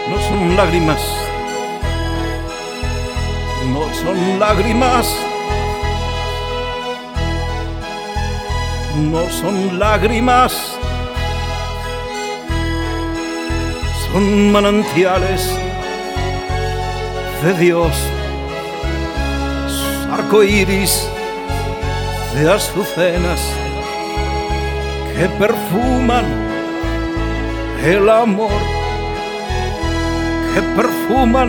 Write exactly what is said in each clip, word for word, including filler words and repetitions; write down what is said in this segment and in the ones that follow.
No son lágrimas, no son lágrimas, no son lágrimas, son manantiales de Dios, arcoíris de azucenas que perfuman el amor, que perfuman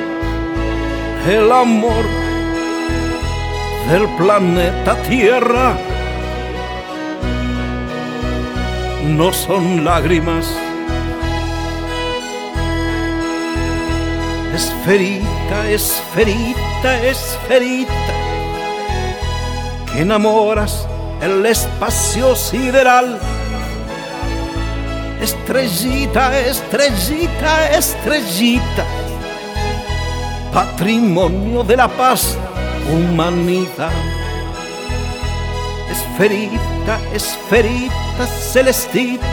el amor del planeta Tierra. No son lágrimas, esferita, esferita, esferita, que enamoras el espacio sideral. Estrellita, estrellita, estrellita, patrimonio de la paz, humanidad. Esferita, esferita, celestita,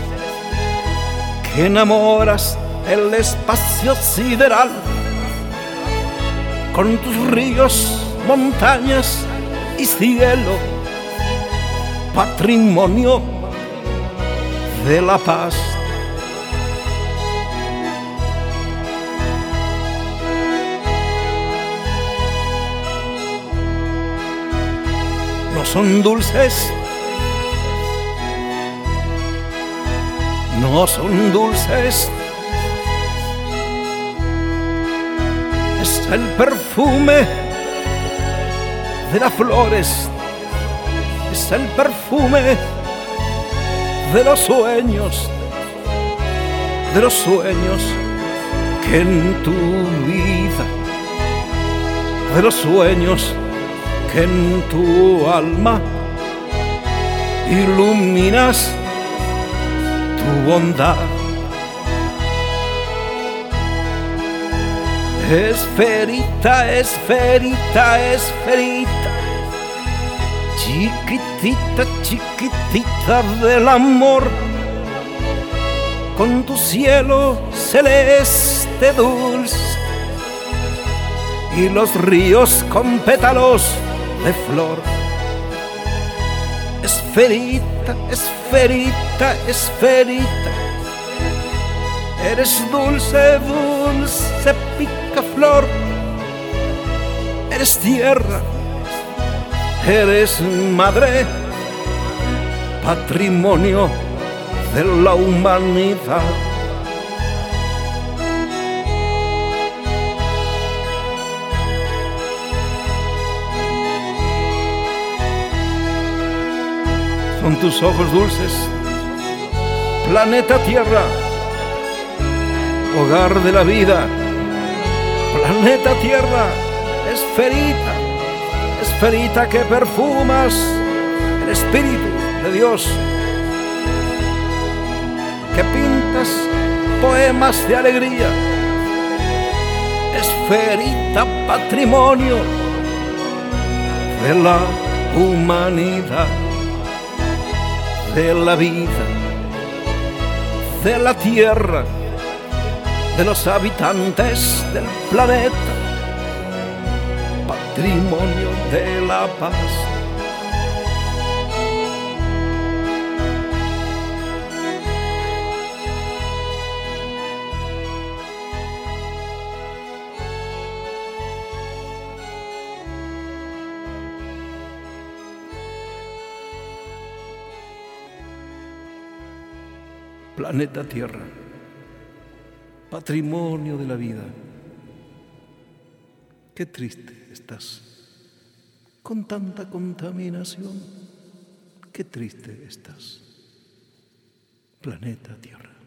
que enamoras el espacio sideral con tus ríos, montañas y cielo, patrimonio de la paz. No son dulces, no son dulces, es el perfume de las flores, es el perfume de los sueños, de los sueños que en tu vida, de los sueños que en tu alma iluminas tu bondad. Esferita, esferita, esferita, chiquitita, chiquitita del amor, con tu cielo celeste dulce y los ríos con pétalos de flor. Esferita, esferita, esferita, eres dulce, dulce picaflor, eres tierra, eres madre, patrimonio de la humanidad. Son tus ojos dulces, planeta Tierra, hogar de la vida, planeta Tierra, esferita, esferita que perfumas el espíritu de Dios, que pintas poemas de alegría, esferita, patrimonio de la humanidad, de la vida, de la tierra, de los habitantes del planeta, patrimonio de la paz. Planeta Tierra, patrimonio de la vida. Qué triste estás con tanta contaminación. Qué triste estás, planeta Tierra.